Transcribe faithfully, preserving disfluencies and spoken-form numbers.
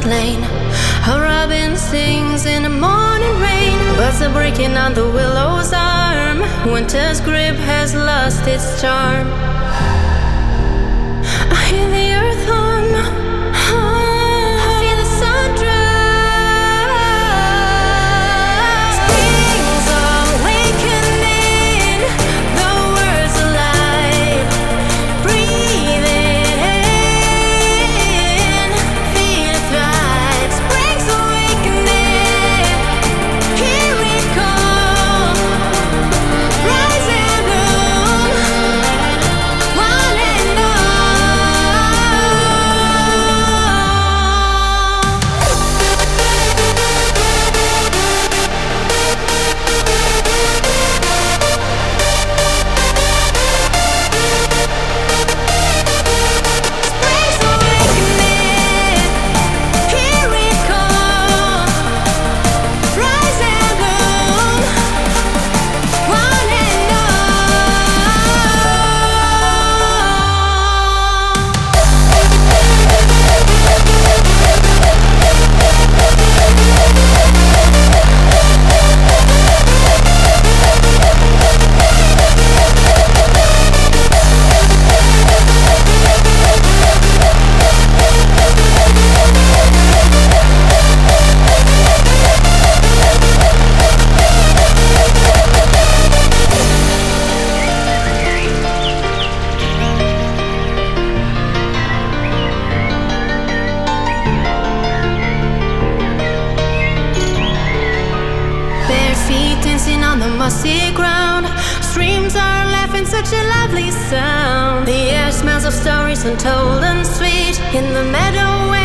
deserted lane. A robin sings in the morning rain. Birds are breaking on the willow's arm. Winter's grip has lost its charm. I hear the earth hum. I feel the sun dry. Spring's awakening. The world's alive. Breathe in. Feel it thrive. Spring's awakening. Here we come. Rise and bloom. One and all. Spring's awakening. Here we come. Rise and bloom. One and bare feet dancing on the mossy ground. Streams are laughing, such a lovely sound. The air smells of stories untold and sweet. In the meadow